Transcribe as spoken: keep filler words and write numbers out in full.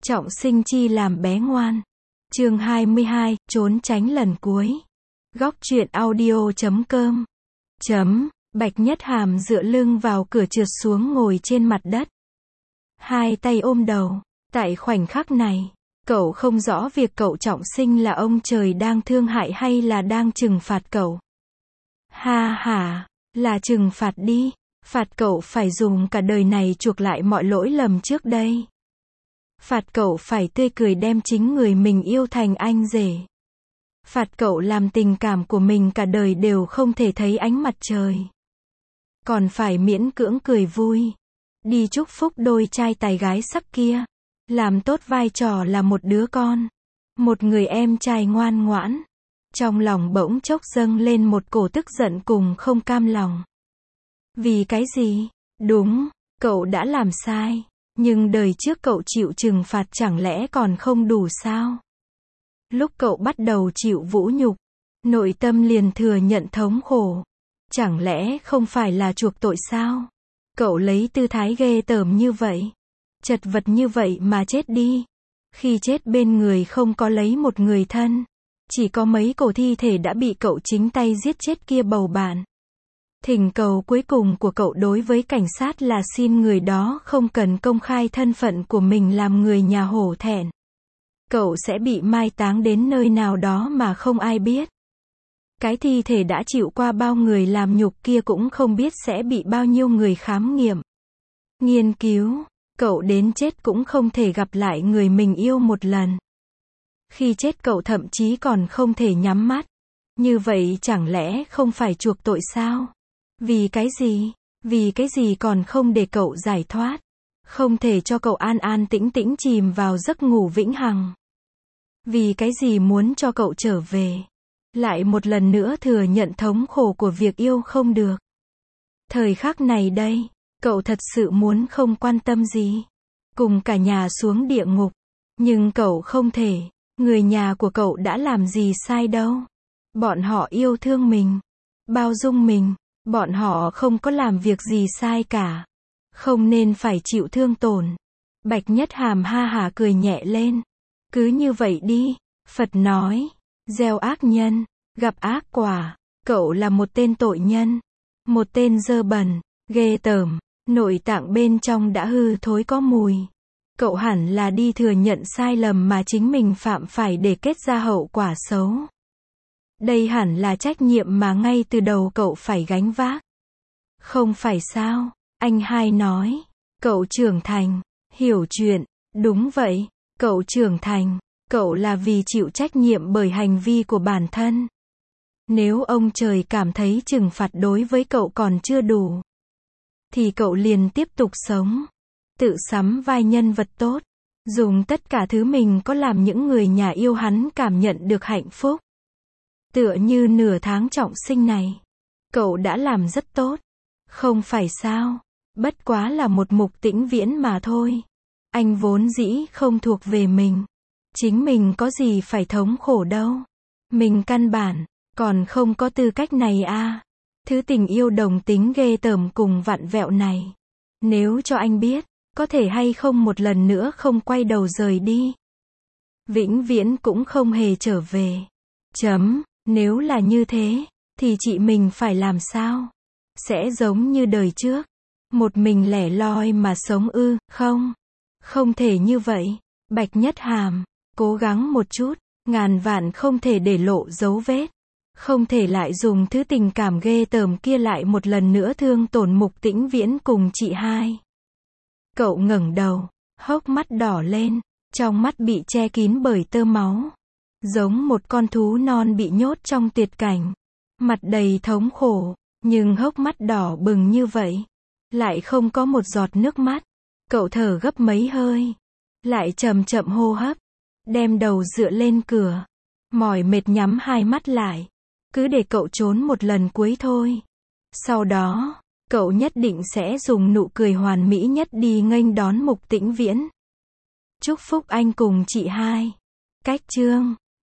Trọng sinh chi làm bé ngoan. Chương hai mươi hai, trốn tránh lần cuối. Góc truyện audio chấm com. Chấm, Bạch Nhất Hàm dựa lưng vào cửa trượt xuống ngồi trên mặt đất. Hai tay ôm đầu. Tại khoảnh khắc này, cậu không rõ việc cậu trọng sinh là ông trời đang thương hại hay là đang trừng phạt cậu. Ha ha, là trừng phạt đi. Phạt cậu phải dùng cả đời này chuộc lại mọi lỗi lầm trước đây. Phạt cậu phải tươi cười đem chính người mình yêu thành anh rể. Phạt cậu làm tình cảm của mình cả đời đều không thể thấy ánh mặt trời. Còn phải miễn cưỡng cười vui. Đi chúc phúc đôi trai tài gái sắc kia. Làm tốt vai trò là một đứa con. Một người em trai ngoan ngoãn. Trong lòng bỗng chốc dâng lên một cổ tức giận cùng không cam lòng. Vì cái gì? Đúng, cậu đã làm sai. Nhưng đời trước cậu chịu trừng phạt chẳng lẽ còn không đủ sao? Lúc cậu bắt đầu chịu vũ nhục, nội tâm liền thừa nhận thống khổ. Chẳng lẽ không phải là chuộc tội sao? Cậu lấy tư thái ghê tởm như vậy, chật vật như vậy mà chết đi. Khi chết bên người không có lấy một người thân, chỉ có mấy cổ thi thể đã bị cậu chính tay giết chết kia bầu bạn. Thỉnh cầu cuối cùng của cậu đối với cảnh sát là xin người đó không cần công khai thân phận của mình làm người nhà hổ thẹn. Cậu sẽ bị mai táng đến nơi nào đó mà không ai biết. Cái thi thể đã chịu qua bao người làm nhục kia cũng không biết sẽ bị bao nhiêu người khám nghiệm, nghiên cứu. Cậu đến chết cũng không thể gặp lại người mình yêu một lần. Khi chết cậu thậm chí còn không thể nhắm mắt. Như vậy chẳng lẽ không phải chuộc tội sao? Vì cái gì? Vì cái gì còn không để cậu giải thoát? Không thể cho cậu an an tĩnh tĩnh chìm vào giấc ngủ vĩnh hằng? Vì cái gì muốn cho cậu trở về? Lại một lần nữa thừa nhận thống khổ của việc yêu không được. Thời khắc này đây, cậu thật sự muốn không quan tâm gì. Cùng cả nhà xuống địa ngục. Nhưng cậu không thể. Người nhà của cậu đã làm gì sai đâu. Bọn họ yêu thương mình. Bao dung mình. Bọn họ không có làm việc gì sai cả. Không nên phải chịu thương tổn. Bạch Nhất Hàm ha hả cười nhẹ lên. Cứ như vậy đi. Phật nói. Gieo ác nhân, gặp ác quả. Cậu là một tên tội nhân. Một tên dơ bẩn, ghê tởm. Nội tạng bên trong đã hư thối có mùi. Cậu hẳn là đi thừa nhận sai lầm mà chính mình phạm phải để kết ra hậu quả xấu. Đây hẳn là trách nhiệm mà ngay từ đầu cậu phải gánh vác. Không phải sao? Anh hai nói. Cậu trưởng thành, hiểu chuyện. Đúng vậy, cậu trưởng thành. Cậu là vì chịu trách nhiệm bởi hành vi của bản thân. Nếu ông trời cảm thấy trừng phạt đối với cậu còn chưa đủ, thì cậu liền tiếp tục sống. Tự sắm vai nhân vật tốt. Dùng tất cả thứ mình có làm những người nhà yêu hắn cảm nhận được hạnh phúc. Tựa như nửa tháng trọng sinh này. Cậu đã làm rất tốt. Không phải sao? Bất quá là một mục tĩnh viễn mà thôi. Anh vốn dĩ không thuộc về mình. Chính mình có gì phải thống khổ đâu. Mình căn bản còn không có tư cách này à. Thứ tình yêu đồng tính ghê tởm cùng vặn vẹo này. Nếu cho anh biết, có thể hay không một lần nữa không quay đầu rời đi. Vĩnh viễn cũng không hề trở về. Chấm, nếu là như thế, thì chị mình phải làm sao? Sẽ giống như đời trước. Một mình lẻ loi mà sống ư, không? Không thể như vậy. Bạch Nhất Hàm, cố gắng một chút, ngàn vạn không thể để lộ dấu vết. Không thể lại dùng thứ tình cảm ghê tởm kia lại một lần nữa thương tổn Mục Tĩnh Viễn cùng chị hai. Cậu ngẩng đầu, hốc mắt đỏ lên, trong mắt bị che kín bởi tơ máu. Giống một con thú non bị nhốt trong tuyệt cảnh. Mặt đầy thống khổ, nhưng hốc mắt đỏ bừng như vậy. Lại không có một giọt nước mắt. Cậu thở gấp mấy hơi. Lại chậm chậm hô hấp. Đem đầu dựa lên cửa. Mỏi mệt nhắm hai mắt lại. Cứ để cậu trốn một lần cuối thôi. Sau đó, cậu nhất định sẽ dùng nụ cười hoàn mỹ nhất đi nghênh đón Mục Tĩnh Viễn. Chúc phúc anh cùng chị hai. Cách chương